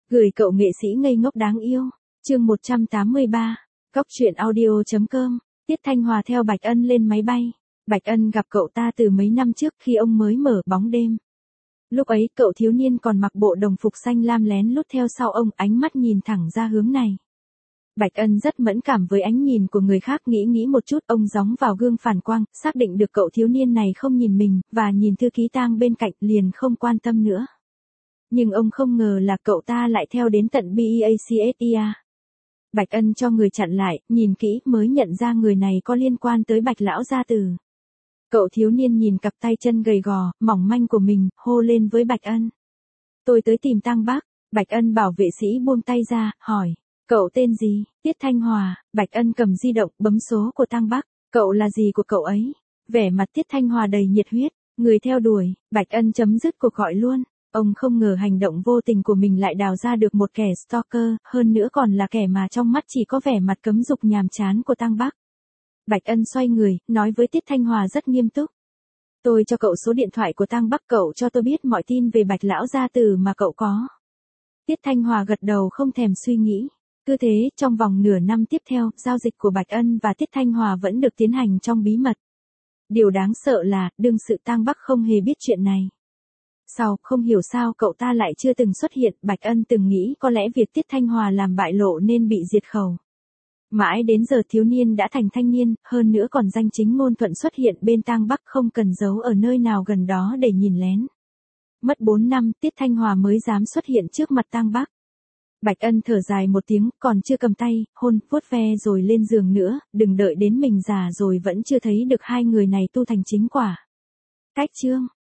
Gửi cậu nghệ sĩ ngây ngốc đáng yêu. Chương 183. Cóc truyện audio.com. Tiết Thanh Hòa theo Bạch Ân lên máy bay. Bạch Ân gặp cậu ta từ mấy năm trước khi ông mới mở Bóng Đêm. Lúc ấy cậu thiếu niên còn mặc bộ đồng phục xanh lam lén lút theo sau ông, ánh mắt nhìn thẳng ra hướng này. Bạch Ân rất mẫn cảm với ánh nhìn của người khác, nghĩ một chút, ông gióng vào gương phản quang, xác định được cậu thiếu niên này không nhìn mình, và nhìn thư ký tang bên cạnh, liền không quan tâm nữa. Nhưng ông không ngờ là cậu ta lại theo đến tận BEACSIA. Bạch Ân cho người chặn lại, nhìn kỹ mới nhận ra người này có liên quan tới Bạch lão gia tử. Cậu thiếu niên nhìn cặp tay chân gầy gò, mỏng manh của mình, hô lên với Bạch Ân. Tôi tới tìm Tang bác. Bạch Ân bảo vệ sĩ buông tay ra, hỏi. Cậu tên gì? Tiết Thanh Hòa. Bạch Ân cầm di động, bấm số của Tang bác. Cậu là gì của cậu ấy? Vẻ mặt Tiết Thanh Hòa đầy nhiệt huyết. Người theo đuổi. Bạch Ân chấm dứt cuộc gọi luôn. Ông không ngờ hành động vô tình của mình lại đào ra được một kẻ stalker, hơn nữa còn là kẻ mà trong mắt chỉ có vẻ mặt cấm dục nhàm chán của Tang bác. Bạch Ân xoay người, nói với Tiết Thanh Hòa rất nghiêm túc. Tôi cho cậu số điện thoại của Tang bác, cậu cho tôi biết mọi tin về Bạch lão gia tử mà cậu có. Tiết Thanh Hòa gật đầu không thèm suy nghĩ. Cứ thế, trong vòng nửa năm tiếp theo, giao dịch của Bạch Ân và Tiết Thanh Hòa vẫn được tiến hành trong bí mật. Điều đáng sợ là, đương sự Tang bác không hề biết chuyện này. Sau, không hiểu sao cậu ta lại chưa từng xuất hiện, Bạch Ân từng nghĩ có lẽ việc Tiết Thanh Hòa làm bại lộ nên bị diệt khẩu. Mãi đến giờ thiếu niên đã thành thanh niên, hơn nữa còn danh chính ngôn thuận xuất hiện bên Tang bác, không cần giấu ở nơi nào gần đó để nhìn lén. Mất 4 năm, Tiết Thanh Hòa mới dám xuất hiện trước mặt Tang bác. Bạch Ân thở dài một tiếng, còn chưa cầm tay, hôn, vuốt ve rồi lên giường nữa, đừng đợi đến mình già rồi vẫn chưa thấy được hai người này tu thành chính quả. Cách chương.